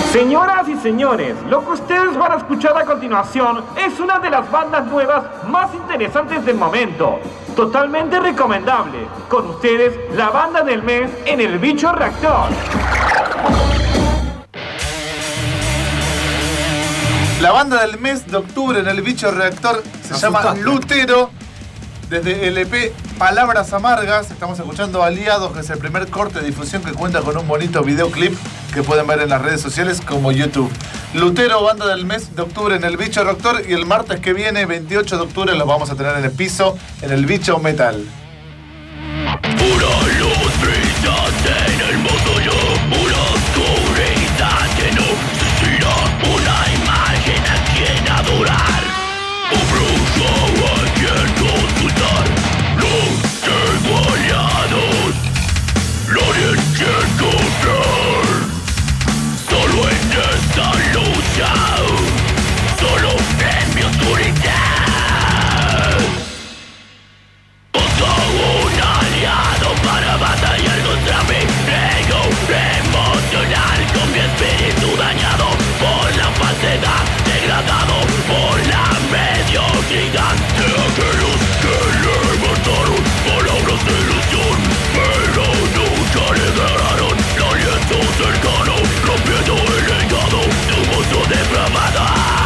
Señoras y señores, lo que ustedes van a escuchar a continuación es una de las bandas nuevas más interesantes del momento. Totalmente recomendable. Con ustedes, la banda del mes en El Bicho Reactor. La banda del mes de octubre en El Bicho Reactor se llama Lutero. Desde el EP Palabras Amargas estamos escuchando Aliados, que es el primer corte de difusión que cuenta con un bonito videoclip que pueden ver en las redes sociales como YouTube. Lutero, banda del mes de octubre en El Bicho Reactor, y el martes que viene, 28 de octubre, los vamos a tener en el piso en El Bicho Metal. Pura luz brillante en el mundo, pura oscuridad que no existirá, una imagen a quien adorar, un brujo a quien consultar. No tengo aliados, nadie que encontrar, solo en esta lucha, solo en mi oscuridad. Busco un aliado para batallar contra mi ego emocional, con mi espíritu dañado por la falsedad, degradado por la mediocridad de aquellos que le mataron palabras de ilusión, pero nunca le degradaron el aliento cercano, rompiendo el legado de un monstruo depravado.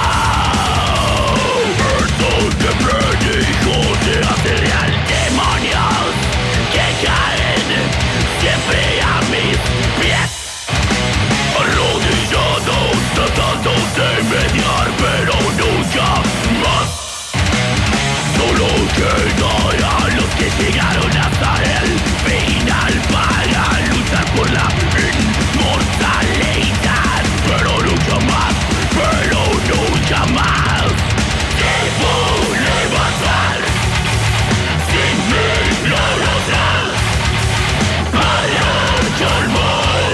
Esto que predijo se hace real, demonios que caen siempre a mis pies, arrodillados tratando de mediar, pero nunca más. Solo quedarán los que llegaron hasta el final para luchar por la inmortalidad, pero nunca más, pero nunca más. Debo levantar sin mi gloriosa para calmar.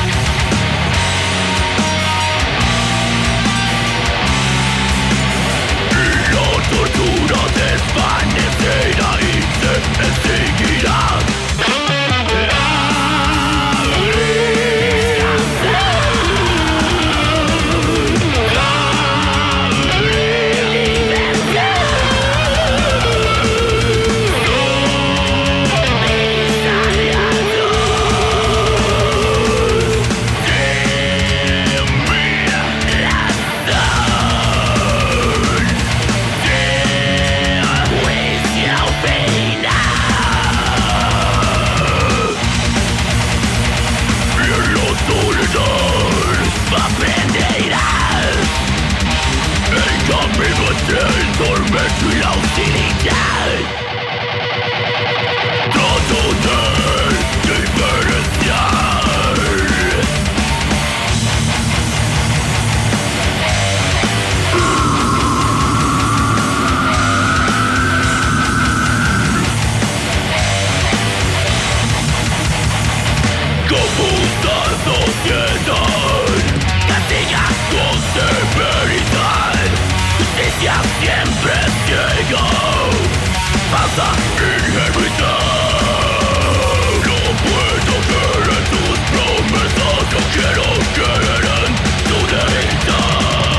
Y la tortura desvanecerá y se extinguirá. El tormento y la hostilidad, trato de diferenciar. Confusa sociedad, castiga con severidad, justicia siempre ciega, falsa ingenuidad. No puedo creer en tus promesas, no quiero creer en tu debilidad.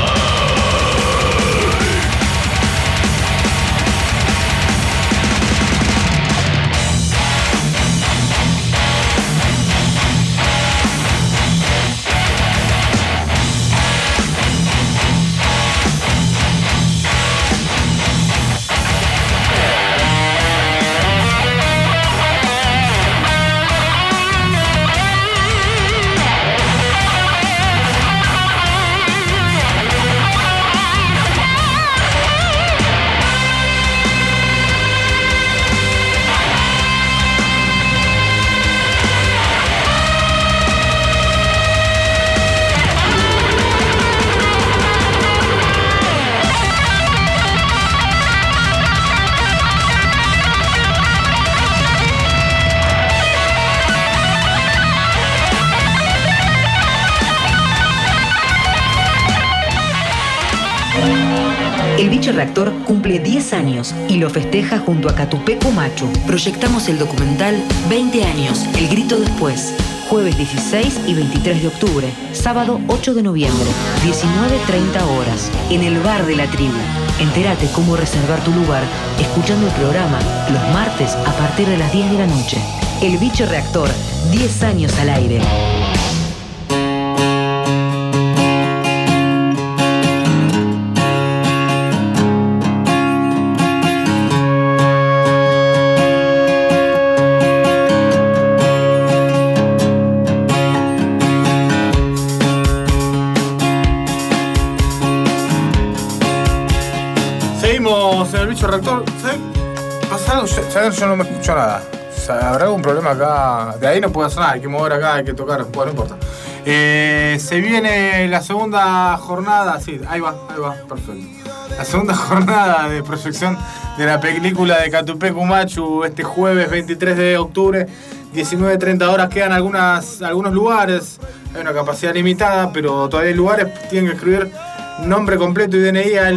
El Bicho Reactor cumple 10 años y lo festeja junto a Catupecu Machu. Proyectamos el documental 20 años, El Grito Después. jueves 16 y 23 de octubre, sábado 8 de noviembre, 19:30 horas, en el Bar de la Tribu. Entérate cómo reservar tu lugar escuchando el programa los martes a partir de las 10 de la noche. El Bicho Reactor, 10 años al aire. Seguimos en el Bicho Reactor. ¿Pasa algo? Yo no me escucho nada. O sea, ¿habrá algún problema acá? De ahí no puedo hacer nada, hay que mover acá, hay que tocar, bueno, no importa. Se viene la segunda jornada, sí, ahí va, perfecto. La segunda jornada de proyección de la película de Catupecu Machu este jueves 23 de octubre, 19:30 horas. Quedan algunos lugares, hay una capacidad limitada, pero todavía hay lugares. Tienen que escribir nombre completo y DNI a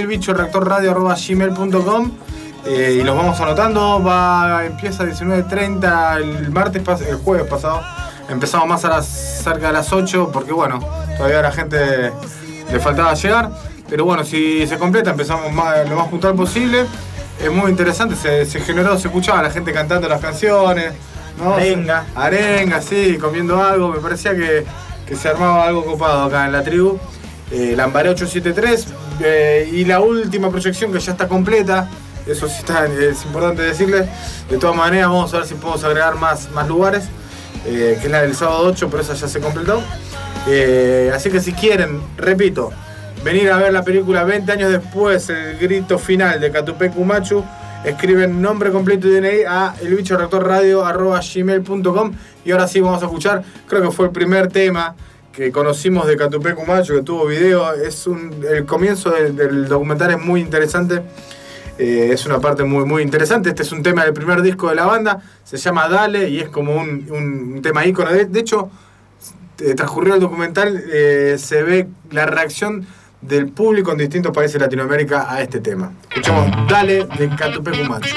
elbichoreactorradio@gmail.com. Y los vamos anotando. Empieza a 19:30 el jueves pasado. Empezamos más cerca de las 8 porque bueno, todavía a la gente le faltaba llegar. Pero bueno, si se completa empezamos lo más puntual posible. Es muy interesante, se escuchaba a la gente cantando las canciones, ¿no? Arenga, sí, comiendo algo. Me parecía que se armaba algo copado acá en la tribu. Lambaré 873 y la última proyección que ya está completa. Eso sí es importante decirles. De todas maneras vamos a ver si podemos agregar más lugares, que es la del sábado 8, pero esa ya se completó. Así que si quieren, repito, venir a ver la película 20 años después, el grito final de Catupecu Machu, escriben nombre completo y DNI a elbichoreactorradio@gmail.com. Y ahora sí vamos a escuchar, creo que fue el primer tema que conocimos de Catupecu Machu, que tuvo video. El comienzo del documental es muy interesante. Es una parte muy, muy interesante. Este es un tema del primer disco de la banda. Se llama Dale y es como un tema ícono. De hecho, transcurrido el documental, se ve la reacción del público en distintos países de Latinoamérica a este tema. Escuchamos Dale de Catupecu Machu.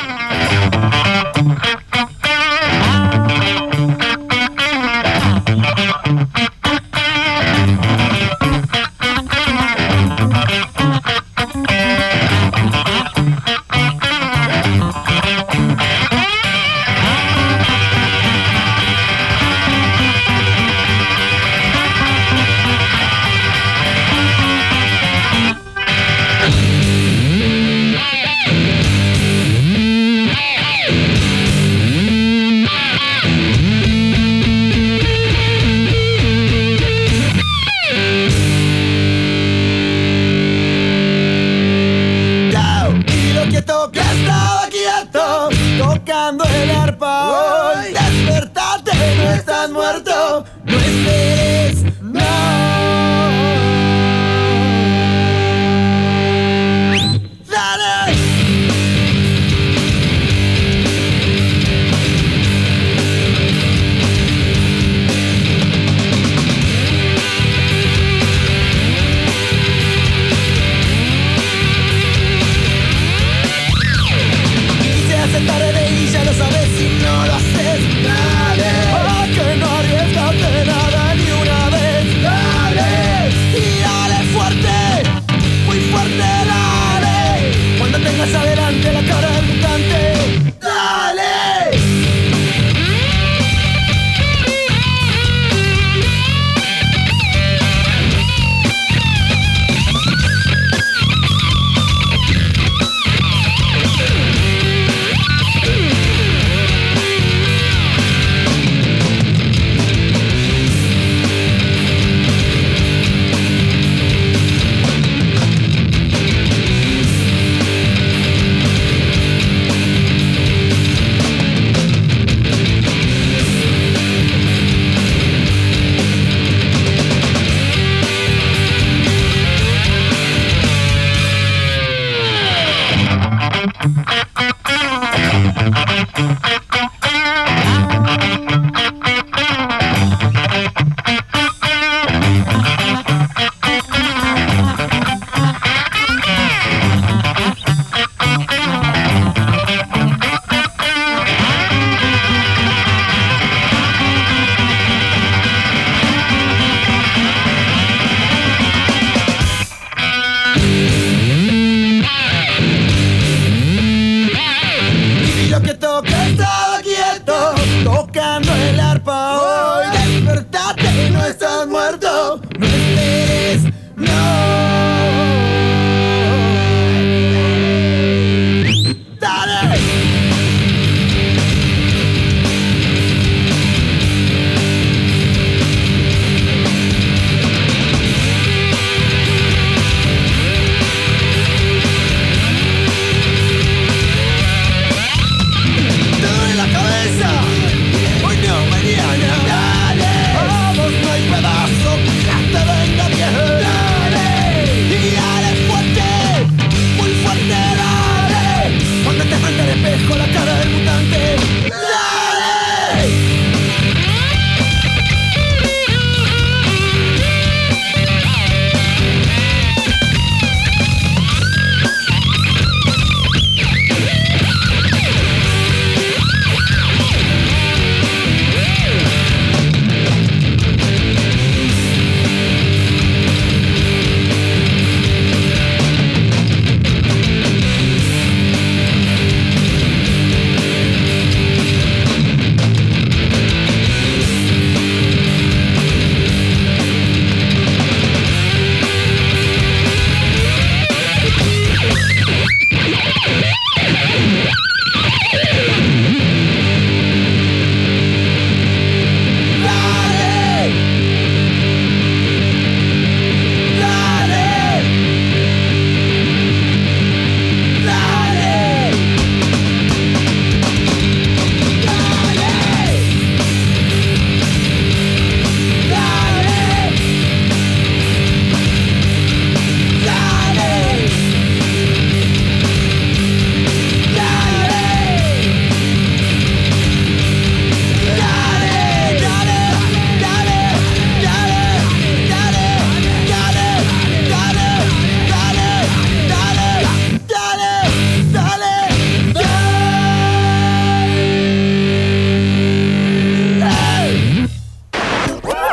Tocando el arpa hoy, despertate, no estás muerto, no esperes, no. Dale. Tarde y ya lo sabes si no lo haces. Dale, que no arriesgaste nada.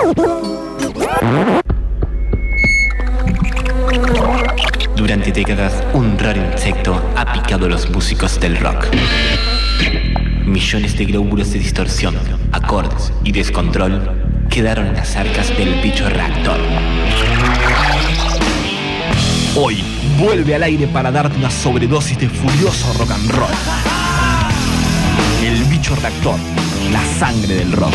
Durante décadas, un raro insecto ha picado a los músicos del rock. Millones de glóbulos de distorsión, acordes y descontrol quedaron en las arcas del bicho reactor. Hoy vuelve al aire para darte una sobredosis de furioso rock and roll. El bicho reactor, la sangre del rock.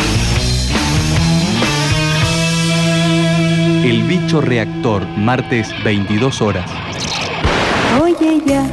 El bicho reactor, martes 22 horas. Oye, ya.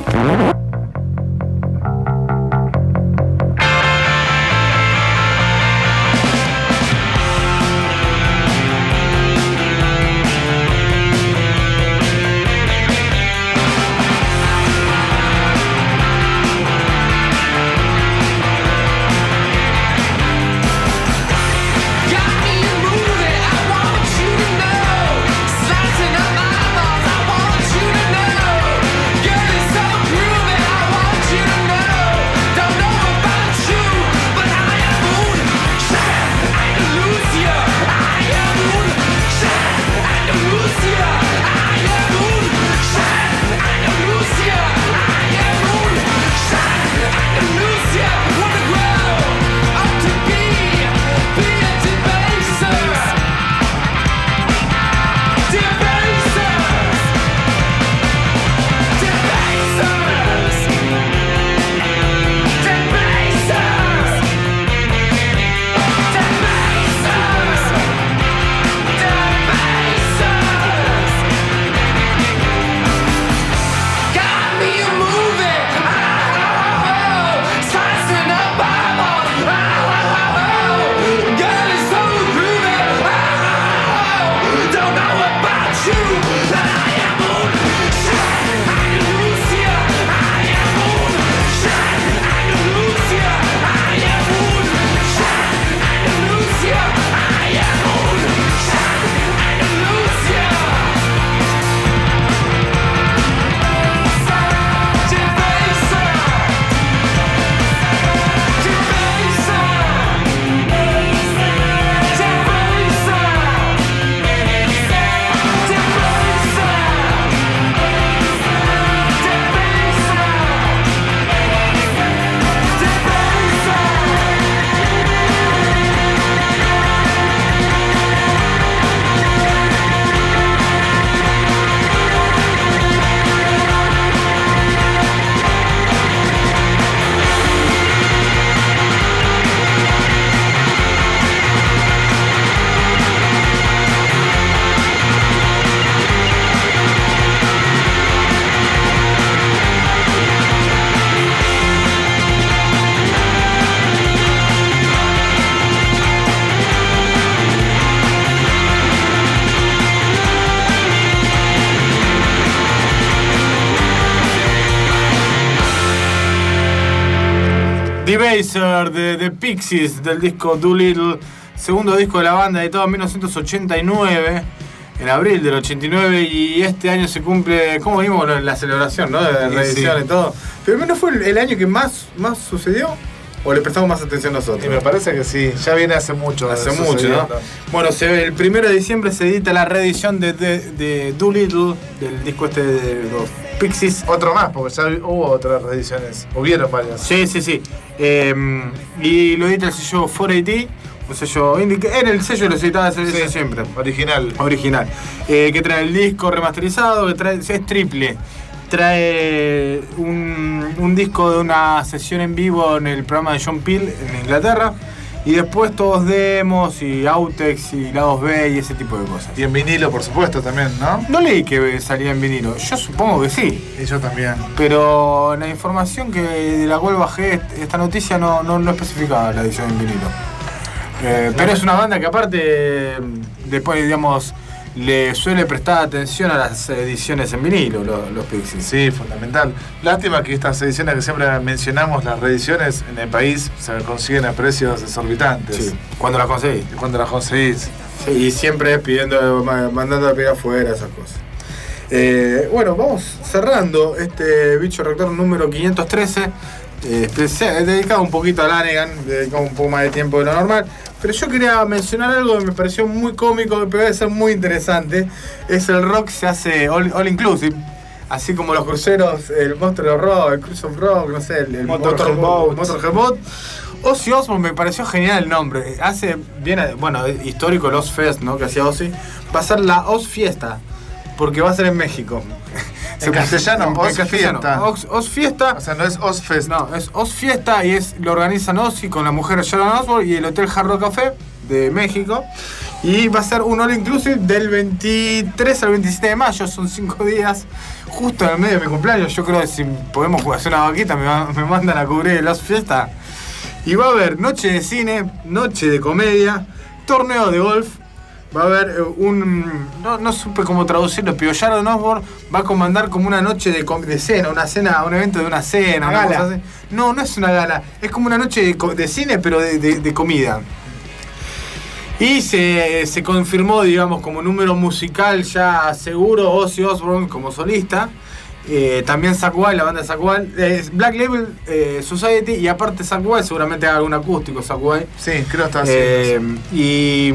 Debaser de Pixies del disco Doolittle, segundo disco de la banda, editado en 1989, en abril del 89, y este año se cumple, como vimos la celebración, ¿no? De reedición sí. Y todo. Pero ¿no fue el año que más sucedió? ¿O le prestamos más atención nosotros? Y me parece que sí, ya viene hace mucho. Hace mucho, ¿no? Bueno, el 1 de diciembre se edita la reedición de Doolittle, del disco este de los Pixies. Otro más, porque ya hubo otras reediciones. Hubieron varias. Sí. Y lo edita el sello 4AD, un sello indie. Era el sello que lo editaba siempre. Original. Que trae el disco remasterizado, es triple. Trae un disco de una sesión en vivo en el programa de John Peel en Inglaterra, y después todos demos y outtakes y lados B y ese tipo de cosas. Y en vinilo, por supuesto, también, ¿no? No leí que salía en vinilo, yo supongo que sí. Y yo también. Pero la información de la cual bajé esta noticia no especificaba la edición en vinilo. Pero es una banda que aparte, después, digamos, le suele prestar atención a las ediciones en vinilo, los Pixies. Sí, fundamental. Lástima que estas ediciones que siempre mencionamos, las reediciones en el país, se consiguen a precios exorbitantes. Sí, cuando las conseguís. Sí, y siempre mandando a pedir afuera esas cosas. Bueno, vamos cerrando este bicho reactor número 513. Dedicado un poquito a Lanegan, dedicado un poco más de tiempo de lo normal. Pero yo quería mencionar algo que me pareció muy cómico, que puede ser muy interesante. Es el rock se hace all inclusive. Así como los cruceros, el Monster of Rock, el Cruise of Rock, no sé, el Motorhead Boat. Ozzy Osbourne me pareció genial el nombre. Hace bien, bueno, histórico el Oz Fest, ¿no? Que hacía Ozzy. Va a ser la Oz Fiesta, porque va a ser en México. En castellano, Oz Fiesta. Oz Fiesta. O sea, no es Oz Fest. No, es Oz Fiesta y lo organizan Ozzy con la mujer Sharon Osbourne y el Hotel Hard Rock Café de México. Y va a ser un all inclusive del 23 al 27 de mayo, son 5 días, justo en el medio de mi cumpleaños. Yo creo que si podemos hacer una vaquita me mandan a cubrir el Oz Fiesta. Y va a haber noche de cine, noche de comedia, torneo de golf. Va a haber no supe cómo traducirlo, pero Sharon Osbourne va a comandar como una noche de cena, un evento de una cena, una cosa así. No es una gala, es como una noche de cine, pero de comida. Y se confirmó, digamos, como número musical ya seguro Ozzy Osbourne como solista. También Zakk Wylde, la banda de Zakk Wylde, Black Label Society, y aparte Zakk Wylde seguramente haga algún acústico, Zakk Wylde. Sí, creo que está haciendo. Y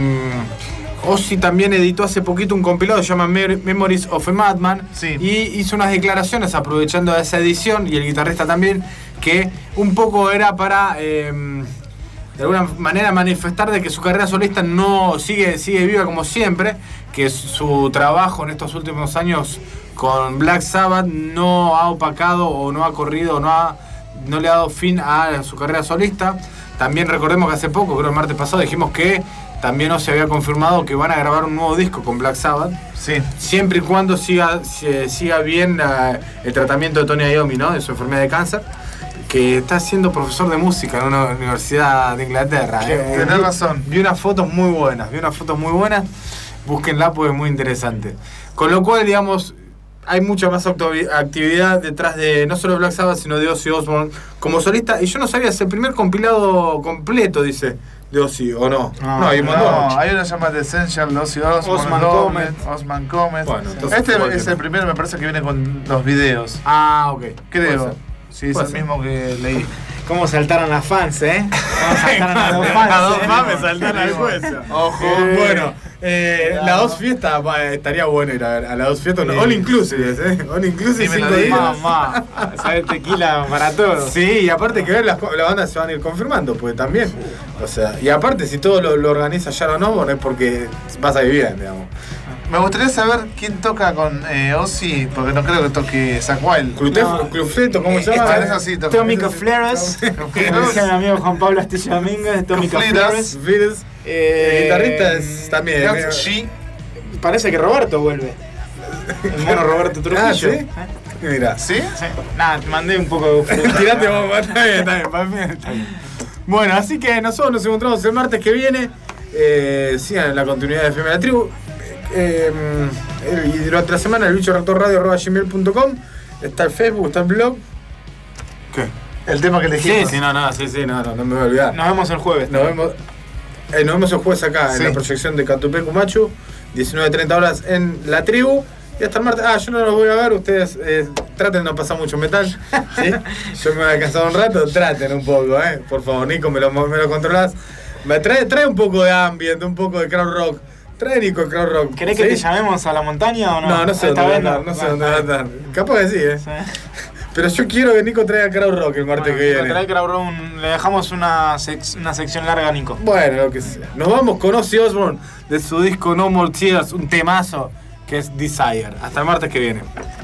Ozzy también editó hace poquito un compilado que se llama Memories of a Madman. Sí. Y hizo unas declaraciones aprovechando esa edición, y el guitarrista también, que un poco era para de alguna manera manifestar de que su carrera solista no sigue viva como siempre, que su trabajo en estos últimos años con Black Sabbath no ha opacado o no ha corrido, no le ha dado fin a su carrera solista. También recordemos que hace poco, creo el martes pasado, dijimos que también no se había confirmado que van a grabar un nuevo disco con Black Sabbath. Sí. Siempre y cuando siga bien el tratamiento de Tony Iommi, ¿no? De su enfermedad de cáncer, que está siendo profesor de música en una universidad de Inglaterra. Tenés razón. Vi unas fotos muy buenas. Búsquenla porque es muy interesante. Con lo cual, digamos, hay mucha más actividad detrás de no solo Black Sabbath, sino de Ozzy Osbourne como solista. Y yo no sabía, es el primer compilado completo, dice, de Ozzy, ¿o no? No, hay una llamada The Essential de Ozzy Osbourne, Osman Comet. Bueno, este es el primero, me parece que viene con los videos. Ah, ok. Creo. Sí, es el mismo que leí. ¿Cómo saltaron las fans, ¿Cómo saltaron a dos fans? A dos fans me saltaron al hueso. Ojo. Bueno, la Oz Fiesta, estaría bueno ir a ver. A la Oz Fiesta, all inclusive, All inclusive 5 días. Mamá, ¿sabes? Tequila para todos. Sí, y aparte que ver las bandas se van a ir confirmando, pues también. O sea, y aparte si todo lo organiza Sharon Osbourne es porque vas a ir bien, digamos. Me gustaría saber quién toca con Ozzy, porque no creo que toque Zakk Wylde. Clufleto, ¿cómo se llama? Es así, Tómica Fleras. Como decía mi amigo Juan Pablo Astilla Domínguez, Tómica Fleras. El guitarrista es también. Parece que Roberto vuelve. El mono Roberto Trujillo. Ah, ¿sí? Mira. ¿Sí? Sí. Nada, te mandé un poco de... Tirate vos, está bien. Bueno, así que nosotros nos encontramos el martes que viene. Sigan la continuidad de FM La Tribu. Y durante la semana el bichorrectorradio@gmail.com. Está el Facebook, está el blog. ¿Qué? El tema que elegimos. Sí, no me voy a olvidar. Nos vemos el jueves. Nos vemos el jueves acá en la proyección de Catupecu Machu, 19:30 horas en La Tribu. Y hasta el martes. Yo no los voy a ver, ustedes traten de no pasar mucho metal. ¿Sí? Yo me voy a descansar un rato, traten un poco, por favor, Nico, me lo controlás. Trae un poco de ambient, un poco de crowd rock. Trae Nico el crowd rock. ¿Querés que te llamemos a la montaña o no? No sé dónde va a andar, no sé dónde va a andar. Capaz que sí, Pero yo quiero que Nico traiga crowd rock el martes que viene. Trae crowd rock, le dejamos una sección larga a Nico. Bueno, lo que sea. Nos vamos con Ozzy Osbourne de su disco No More Tears, un temazo que es Desire. Hasta el martes que viene.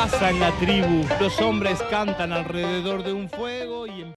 pasa en la tribu? Los hombres cantan alrededor de un fuego y